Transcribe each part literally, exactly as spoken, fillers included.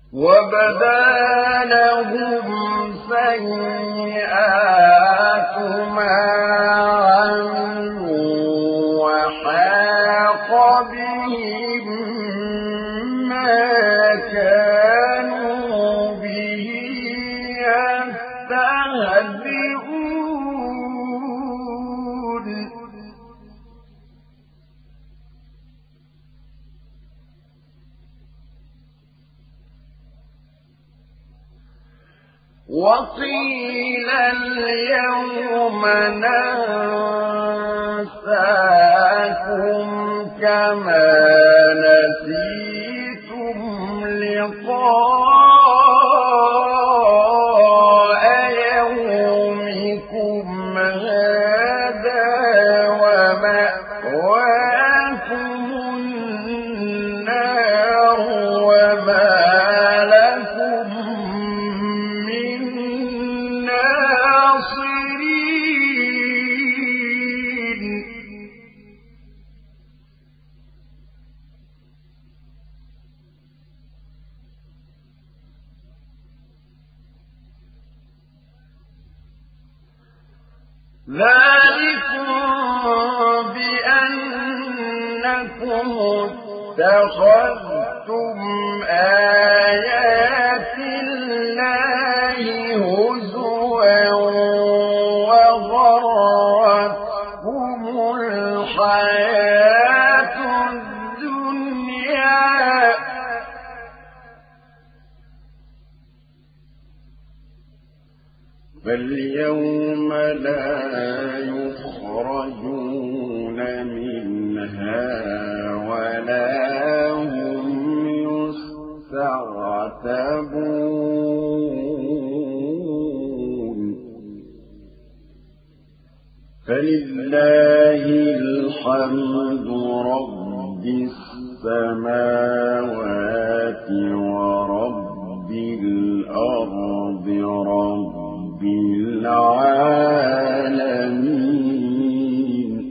وبدا لهم سيئات ما عملوا وحاق بهم ما كانوا به يستهزئون وقيل اليوم ننساكم كما نسيتم لقاء يومكم هذا ومأواكم النار وما لكم من ناصرين ذلكم بأنكم اتخذتم آيات الله هزوا وغرتكم الحياة الدنيا فاليوم لا يخرجون منها ولا هم يستعتبون فلله الحمد رب السماوات ورب الأرض رب العالمين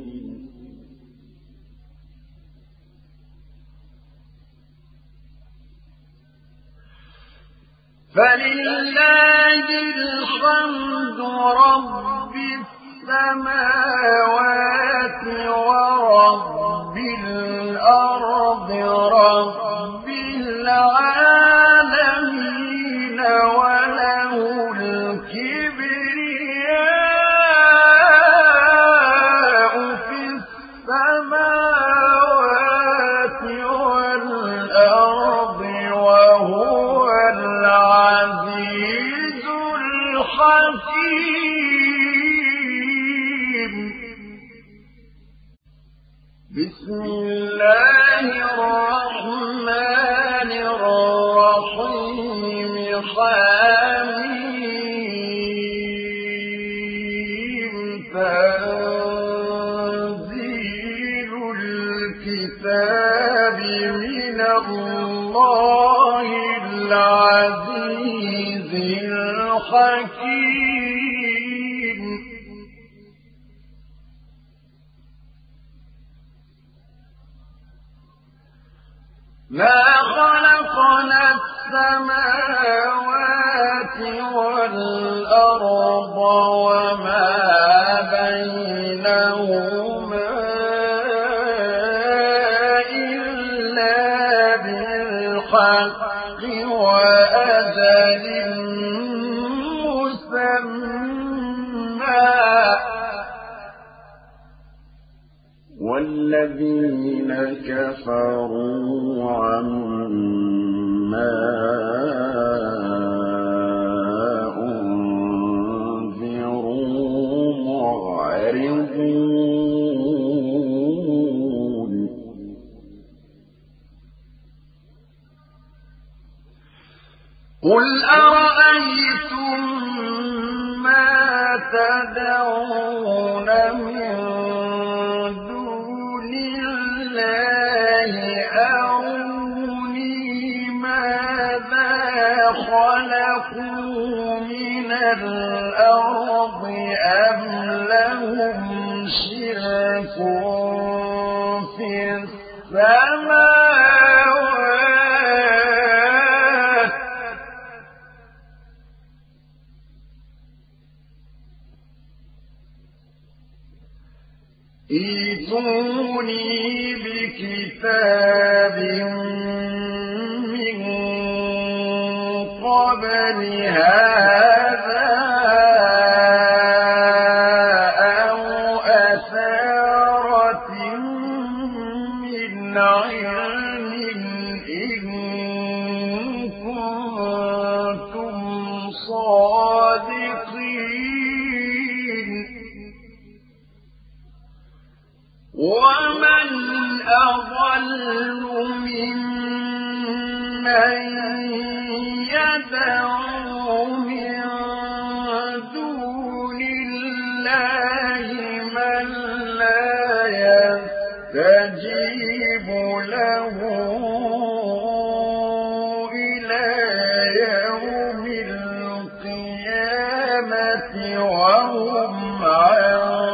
فلله الحمد رب السماوات ورب الأرض رب العالمين وله الكبرياء في السماوات والأرض وهو العزيز الحكيم بسم الله الرحمن الرحيم حميم تنزيل الكتاب من الله العزيز الحكيم ما خلقنا السماوات والأرض وما بينهما إلا بالحق وأجل مسمى والذين كفروا عما أنذروا معرضون قل أرأيتم ما تدعون من دون الله أروني ماذا خلقوا من الأرض أم لهم شرك في السماوات ائتوني بكتاب من قبل هذا أو أثارة من علم إن كنتم صادقين ومن أضل ممن يدعو من دون الله من لا يستجيب له إلى يوم القيامة وهم عن